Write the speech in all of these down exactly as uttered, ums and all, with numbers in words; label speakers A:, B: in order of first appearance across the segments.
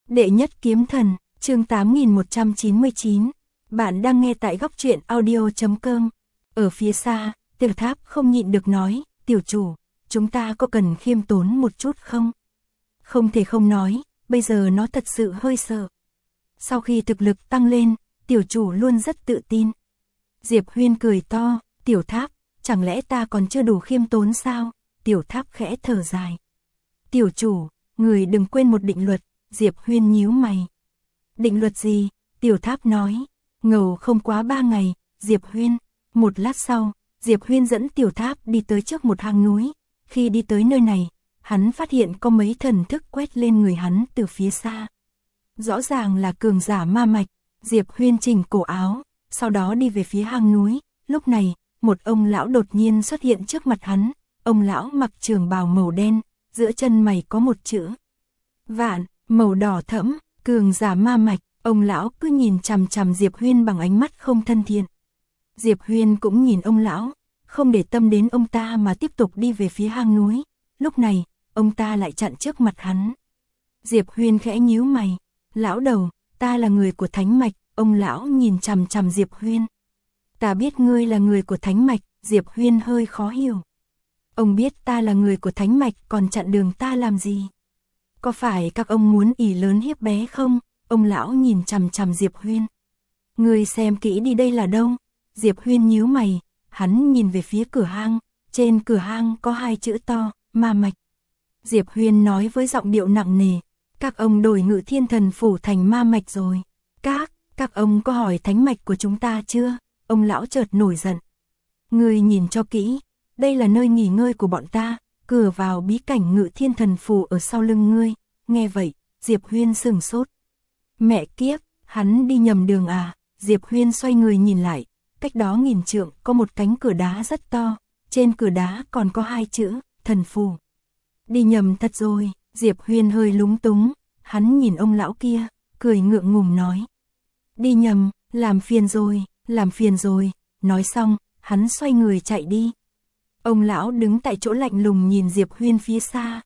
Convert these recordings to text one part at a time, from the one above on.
A: Đệ nhất kiếm thần, chương tám nghìn một trăm chín mươi chín. Bạn đang nghe tại góc truyện audio chấm com. Ở phía xa, Tiểu Tháp không nhịn được nói, tiểu chủ, chúng ta có cần khiêm tốn một chút không? Không thể không nói, bây giờ nó thật sự hơi sợ. Sau khi thực lực tăng lên, tiểu chủ luôn rất tự tin. Diệp Huyên cười to, Tiểu Tháp, chẳng lẽ ta còn chưa đủ khiêm tốn sao? Tiểu Tháp khẽ thở dài. Tiểu chủ, người đừng quên một định luật. Diệp Huyên nhíu mày. Định luật gì? Tiểu Tháp nói. Ngầu không quá ba ngày, Diệp Huyên. Một lát sau, Diệp Huyên dẫn Tiểu Tháp đi tới trước một hang núi. Khi đi tới nơi này, hắn phát hiện có mấy thần thức quét lên người hắn từ phía xa. Rõ ràng là cường giả ma mạch. Diệp Huyên chỉnh cổ áo, sau đó đi về phía hang núi. Lúc này, một ông lão đột nhiên xuất hiện trước mặt hắn. Ông lão mặc trường bào màu đen, giữa chân mày có một chữ Vạn, màu đỏ thẫm, cường giả ma mạch. Ông lão cứ nhìn chằm chằm Diệp Huyên bằng ánh mắt không thân thiện. Diệp Huyên cũng nhìn ông lão, không để tâm đến ông ta mà tiếp tục đi về phía hang núi. Lúc này, ông ta lại chặn trước mặt hắn. Diệp Huyên khẽ nhíu mày. Lão đầu, ta là người của Thánh Mạch. Ông lão nhìn chằm chằm Diệp Huyên. Ta biết ngươi là người của Thánh Mạch. Diệp Huyên hơi khó hiểu. Ông biết ta là người của Thánh Mạch còn chặn đường ta làm gì? Có phải các ông muốn ỷ lớn hiếp bé không? Ông lão nhìn chằm chằm Diệp Huyên. Ngươi xem kỹ đi, đây là đâu? Diệp Huyên nhíu mày, hắn nhìn về phía cửa hang, trên cửa hang có hai chữ to, ma mạch. Diệp Huyên nói với giọng điệu nặng nề, các ông đổi Ngự Thiên Thần Phủ thành ma mạch rồi. Các, các ông có hỏi Thánh Mạch của chúng ta chưa? Ông lão chợt nổi giận. Ngươi nhìn cho kỹ, đây là nơi nghỉ ngơi của bọn ta, cửa vào bí cảnh Ngự Thiên Thần Phủ ở sau lưng ngươi. Nghe vậy, Diệp Huyên sửng sốt. Mẹ kiếp, hắn đi nhầm đường à? Diệp Huyên xoay người nhìn lại, cách đó nghìn trượng có một cánh cửa đá rất to, trên cửa đá còn có hai chữ, Thần Phủ. Đi nhầm thật rồi, Diệp Huyên hơi lúng túng, hắn nhìn ông lão kia, cười ngượng ngùng nói. Đi nhầm, làm phiền rồi, làm phiền rồi, nói xong, hắn xoay người chạy đi. Ông lão đứng tại chỗ lạnh lùng nhìn Diệp Huyên phía xa.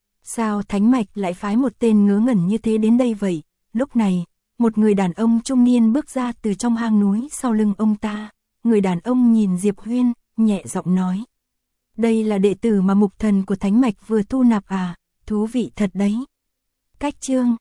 A: Sao Thánh Mạch lại phái một tên ngớ ngẩn như thế đến đây vậy? Lúc này, một người đàn ông trung niên bước ra từ trong hang núi sau lưng ông ta. Người đàn ông nhìn Diệp Huyên, nhẹ giọng nói. Đây là đệ tử mà mục thần của Thánh Mạch vừa thu nạp à? Thú vị thật đấy. Cách chương,